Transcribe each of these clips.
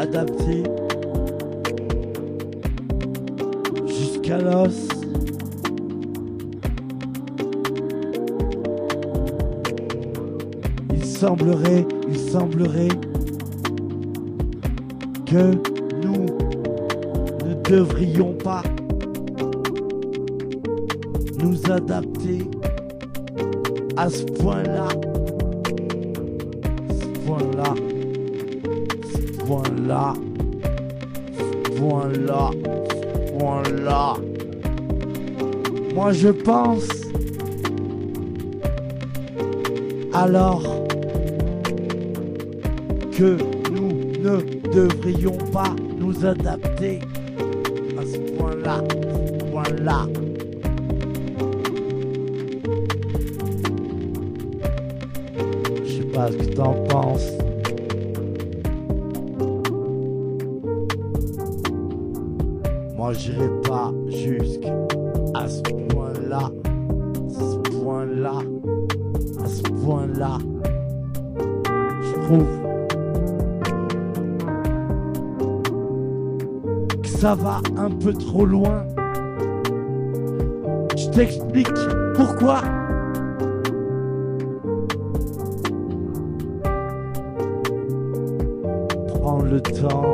adapter jusqu'à l'os. Il semblerait que nous ne devrions pas nous adapter à ce point-là. Moi je pense alors que nous ne devrions pas nous adapter à ce point-là. Je sais pas ce que t'en penses. Moi j'irai pas jusqu'à ce point-là. Je trouve que ça va un peu trop loin. Je t'explique pourquoi. Prends le temps.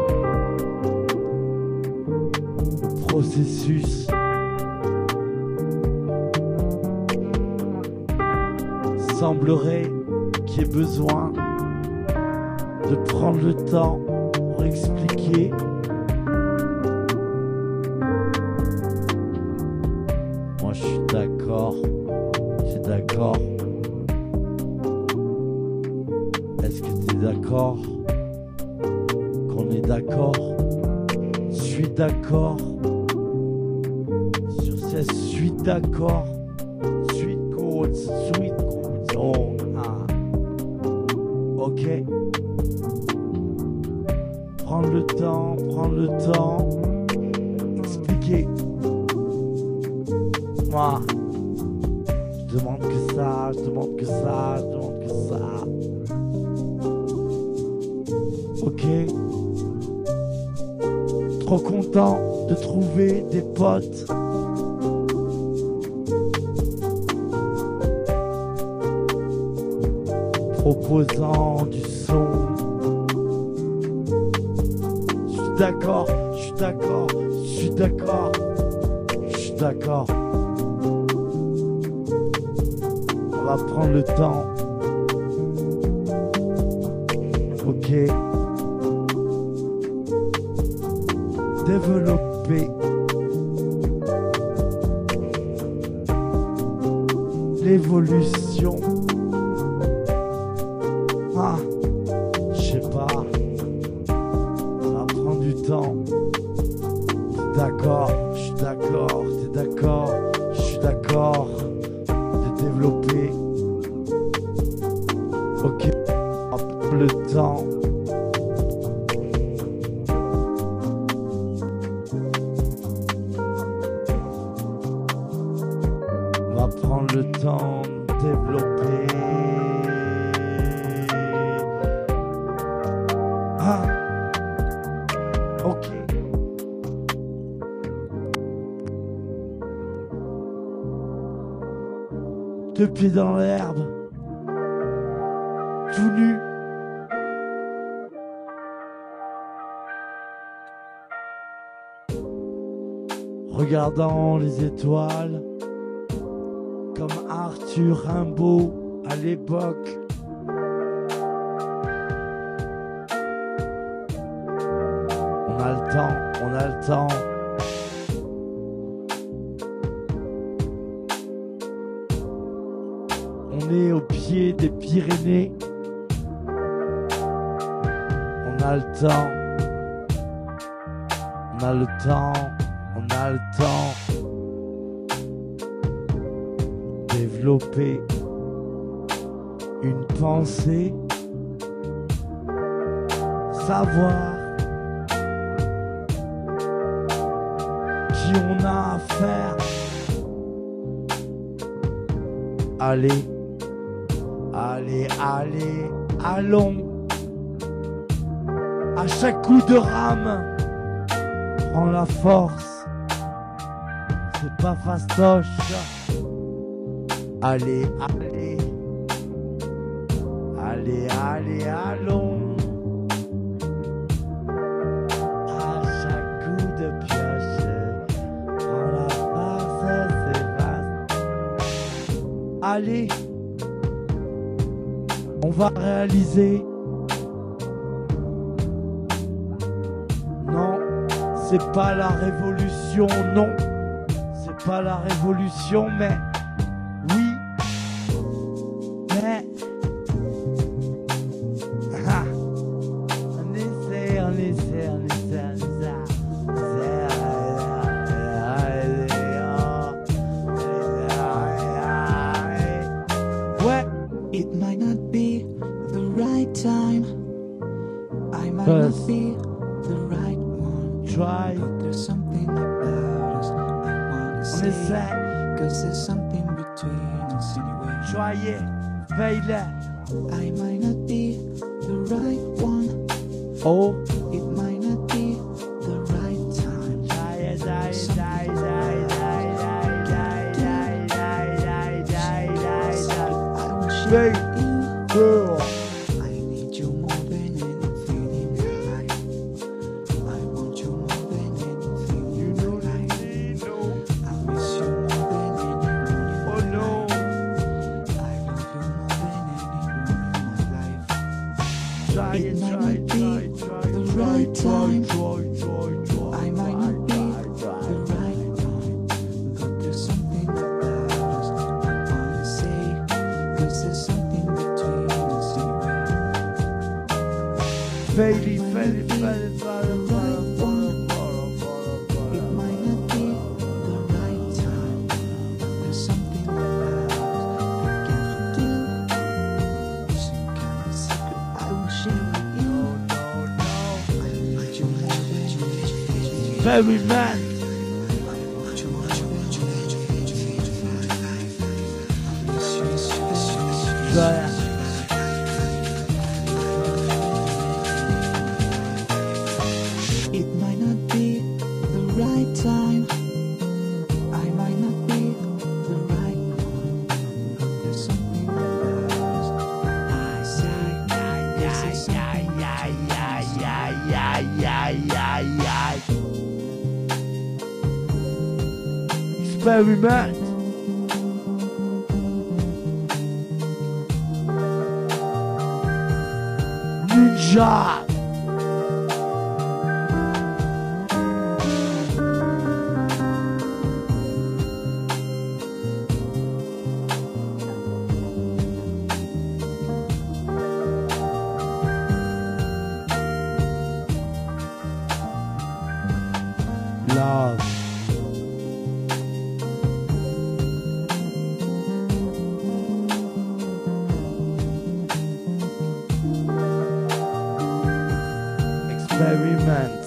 Le processus. Semblerait qu'il y ait besoin de prendre le temps pour expliquer. Moi je suis d'accord. Est-ce que tu es d'accord? Qu'on est d'accord? Je suis d'accord. Sur ce, je suis d'accord. Sweet codes. Oh, ah. Ok. Prendre le temps. Expliquer. Moi, je demande que ça. Ok. Trop content de trouver des potes. Proposant du son. Je suis d'accord. On va prendre le temps. Ok. Développer l'évolution. Ah, je sais pas. Ça va prendre du temps. T'es d'accord, je suis d'accord, t'es d'accord, je suis d'accord. De développer. Ok, on va prendre le temps. On va prendre le temps de développer. Ah, ok. Deux pieds dans l'herbe, tout nu. Regardant les étoiles, comme Arthur Rimbaud à l'époque. On a le temps. On est au pied des Pyrénées. On a le temps. Développer une pensée. Savoir qui on a affaire. Allez, allons. À chaque coup de rame, prends la force. C'est pas fastoche. Allez, allez. Allez, allez, allons. À chaque coup de pioche, prends la force, c'est vaste. Allez, on va réaliser. Non, c'est pas la révolution, non. C'est pas la révolution, mais oui. Mais on essaie, on essaie, on essaie, on essaie. Ouais. It might not be the right time. I might not be the right one. Try. But there's something about us I wanna say. Cause there's something between us anyway. Try it, fail it. I might not be the right one. Oh, it might not be the right time. Die, die, die, die, die, girl. I need you more than anything in my life. I want you more than anything in my life. I miss you more than anyone in my life. I love you more than anyone in my life. Try It it, might try, not be try, the try, right time. try. I might not be the right one, but there's something about us I wanna say. Cause there's something between us anyway. Fail it, fail it, It might not be the right time, but there's something about us I can't do. Some kind of secret I will share with you. I need you more than you. Very man. Try it. It might not be the right time. I might not be the right one, but there's something about us. I say, there's something Experiment. Ninja. Love. Experiment.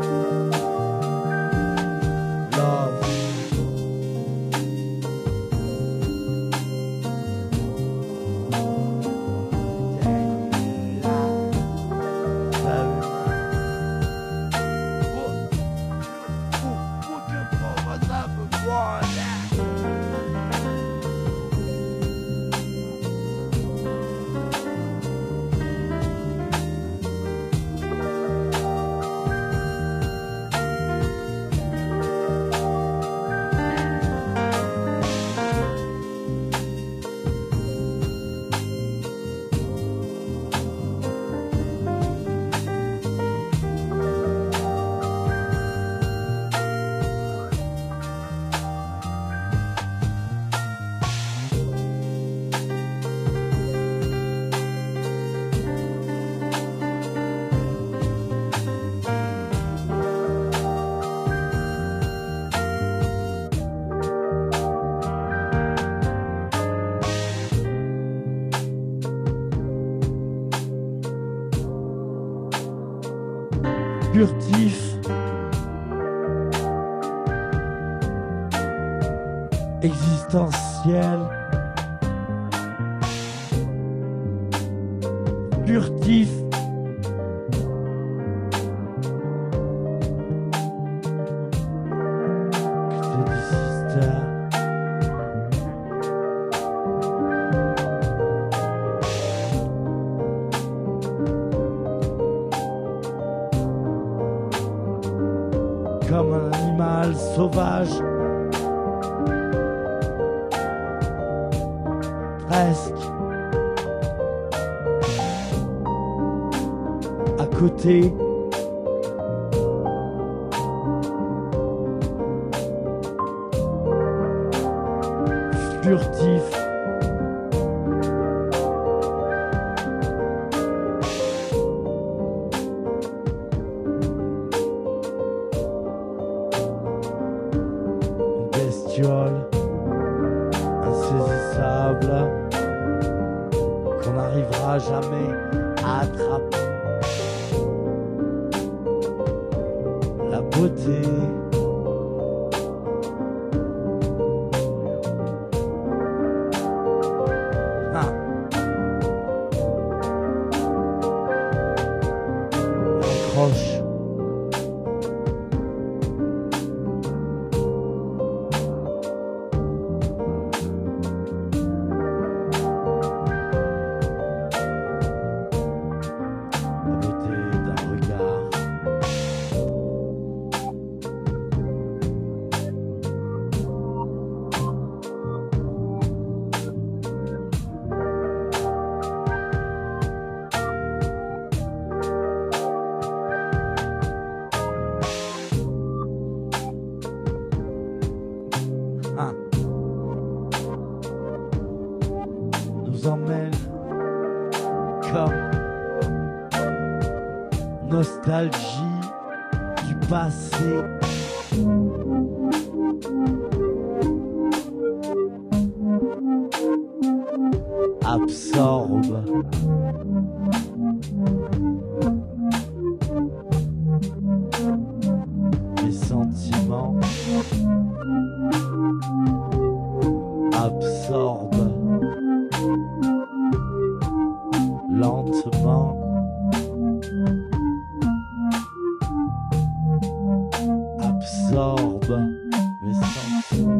Love. Furtif, existentiel, furtif, comme un animal sauvage. Presque. À côté. Furtif. Une bestiole insaisissable qu'on n'arrivera jamais à attraper. La beauté. Accroche. La beauté d'un regard. Nous emmène comme nostalgie du passé. Absorbe. Mes sentiments. Absorbe. Lentement. Absorbe mes sentiments.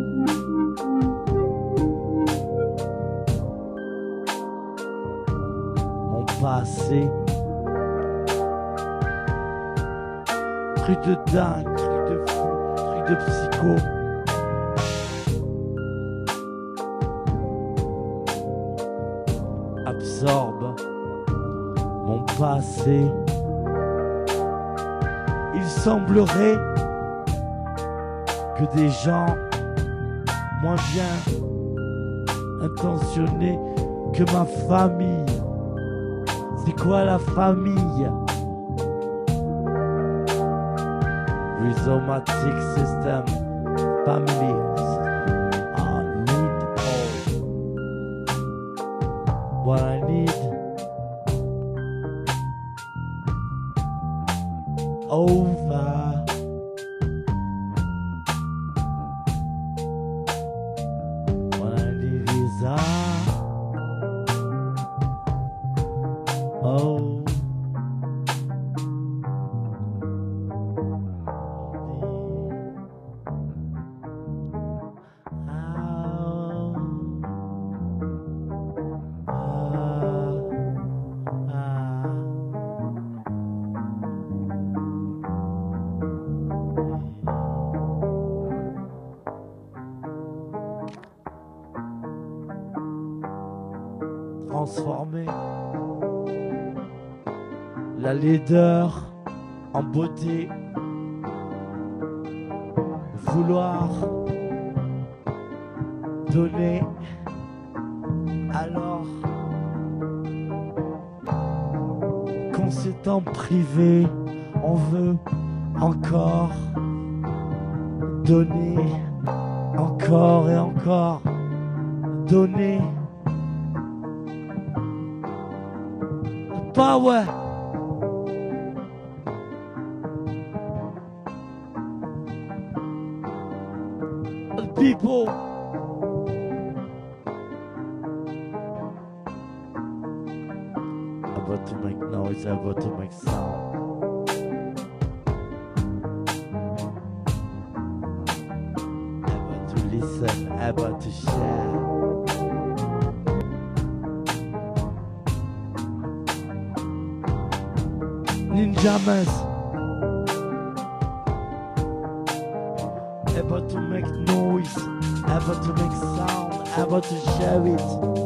Mon passé. Truc de dingue, truc de fou, truc de psycho. Absorbe mon passé. Il semblerait que des gens moins bien intentionnés que ma famille. C'est quoi la famille? Rhizomatic system, family. I need all. What I need. Over. What I need is oh. Transformer la laideur en beauté, vouloir donner alors qu'on s'est en privé, on veut encore donner, encore et encore donner. Power. The people. About to make noise, about to make sound. About to listen, about to share. Ninjamas. ever to make noise, ever to make sound, ever to share it.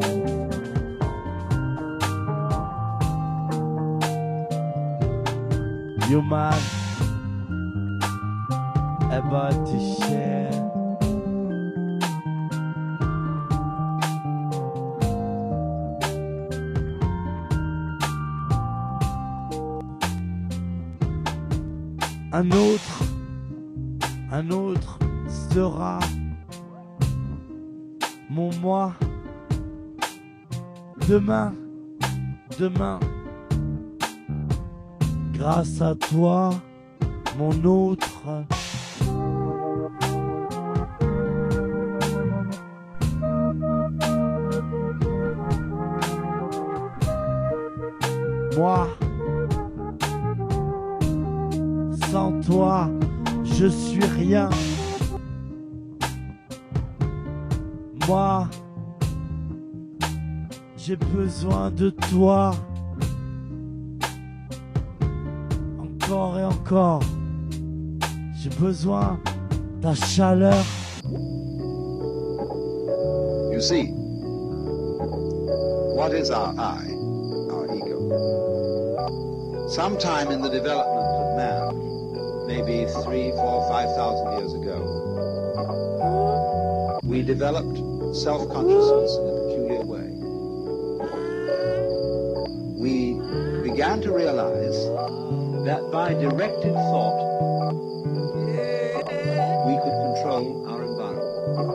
Human, ever to share. Un autre sera mon moi. Demain, grâce à toi, mon autre. Moi, sans toi, je suis rien. Moi, j'ai besoin de toi. Encore et encore. J'ai besoin de ta chaleur. You see, what is our I, our ego? Sometime in the development of man, maybe 3, 4, 5,000 years ago, we developed self-consciousness in a peculiar way. We began to realize that by directed thought, we could control our environment.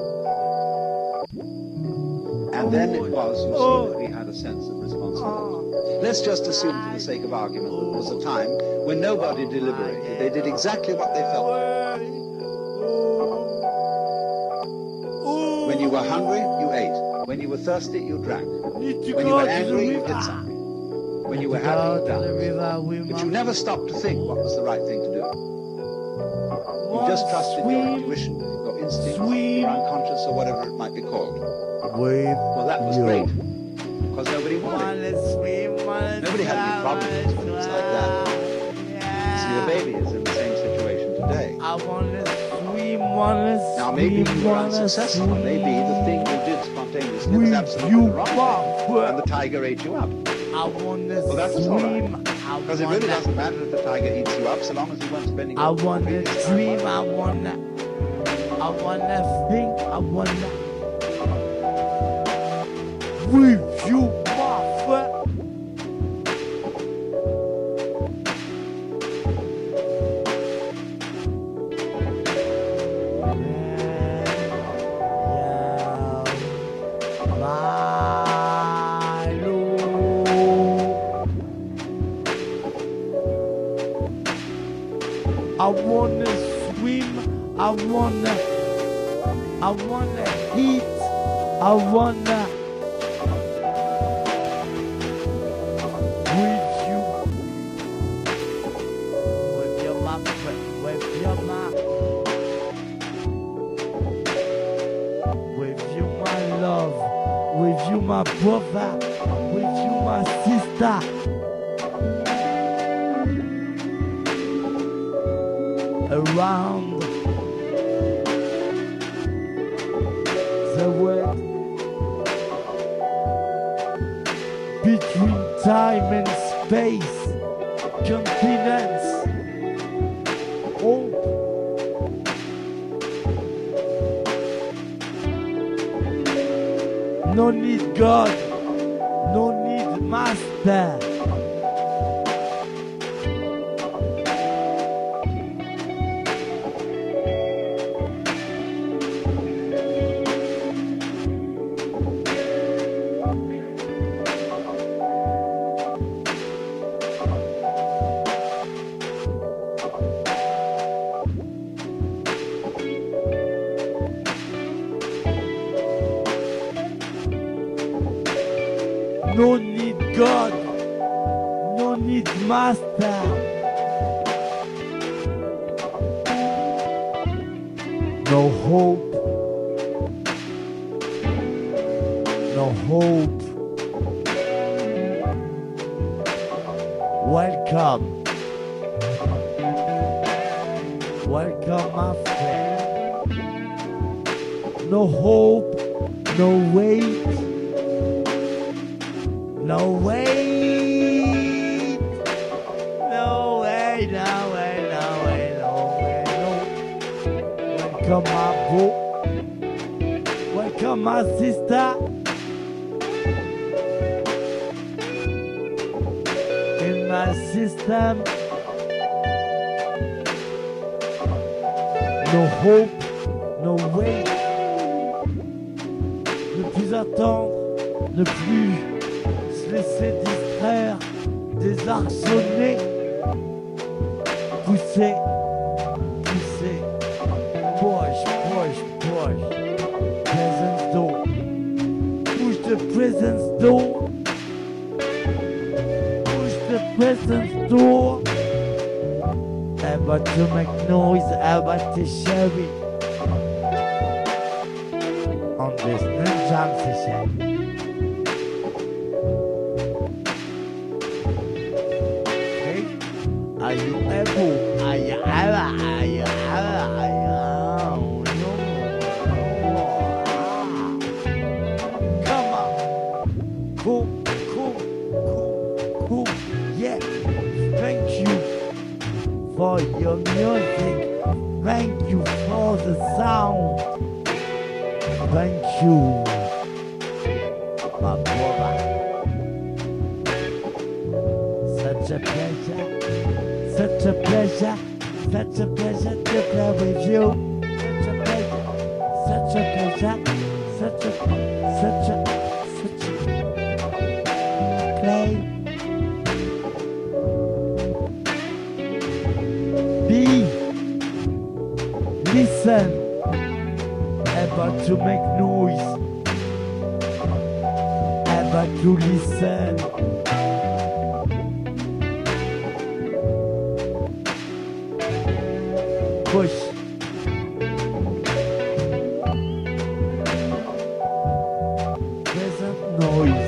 And then it was, you see, that we had a sense of responsibility. Let's just assume, for the sake of argument, that there was a time when nobody deliberated. They did exactly what they felt. When you were hungry, you ate. When you were thirsty, you drank. When you were angry, you did something. When you were happy, you danced. But you never stopped to think what was the right thing to do. You just trusted your intuition, your instinct, your unconscious, or whatever it might be called. Well, that was great, because nobody wanted it. Nobody had any problems with things like that. See, the baby is in the same situation today. Now, maybe you were unsuccessful. Maybe the thing you did spontaneously was absolutely the wrong thing, and the tiger ate you up. Well, that's all right. Because it really doesn't matter if the tiger eats you up, so long as you weren't spending your I wanna dream, I wanna think, I wanna with you, my friend. I wanna swim, I wanna eat, I wanna with you, with your mouth, with you, my love, with you, my brother, with you, my sister. Around the world, between time and space, continents, hope. No need God, no need master. No need God, no need master. No hope, no hope. Welcome, welcome my friend. no hope, no wait, no wait, no way, no way, no way, no way, no. Welcome my bro, welcome my sister. In my system, no hope, no way. Ne plus attendre, ne plus se laisser distraire, désarçonner, pousser, pousser, push, push, push, presence door, push the presence door, push the presence door. About to make noise, about to share it on this new jam session. Okay? Are you able? Are you ever? Are you ever? Are you no. Come on. Cool, cool, cool, cool. Yeah. Thank you for your music. Thank you for the sound. Thank you, my brother. Such a pleasure, such a pleasure, such a pleasure to play with you. Such a pleasure, such a pleasure, such a play. Be, listen, about to make noise, about to listen. Push. Present noise.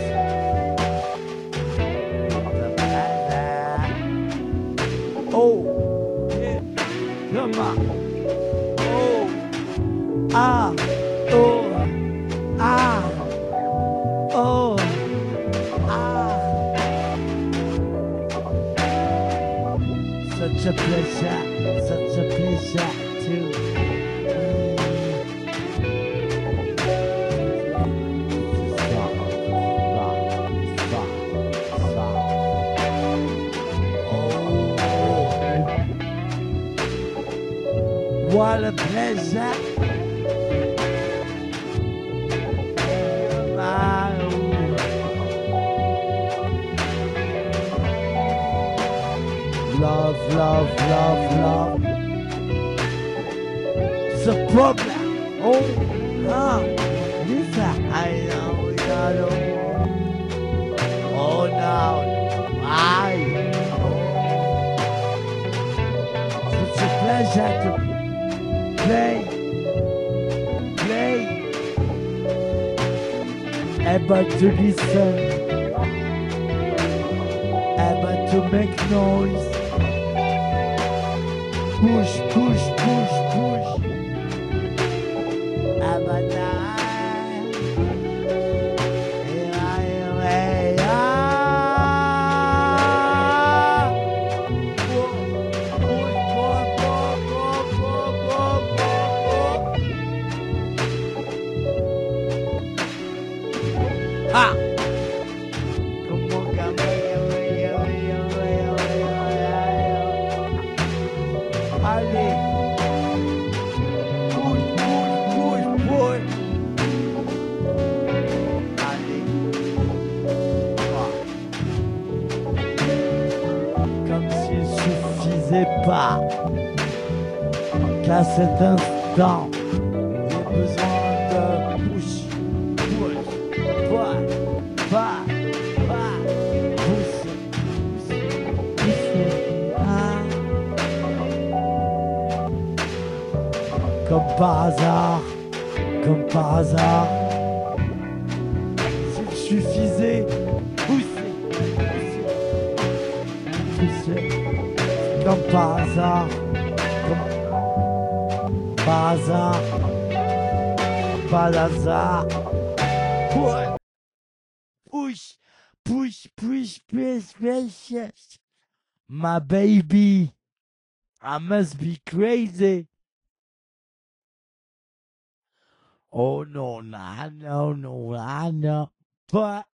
Oh, yeah, come on. Oh, ah, oh, ah, oh, ah. Such a pleasure to what a pleasure. Love, love, love, love. It's a problem. Oh, Lisa, I know, oh, no, I. It's a pleasure to play, about to listen, about to make noise. Push, push, push, push. Ha! Come on, come on. Allez. Push, push, push, push. Allez. Comme s'il suffisait pas qu'à cet instant, j'ai besoin de push, push, push, push, push, push, comme par hasard, s'il suffisait, pousser, comme par hasard, pas d'hasard. Ouais. Push, push, push, push, push, push. My baby, I must be crazy. Oh no, no, no, no, no, but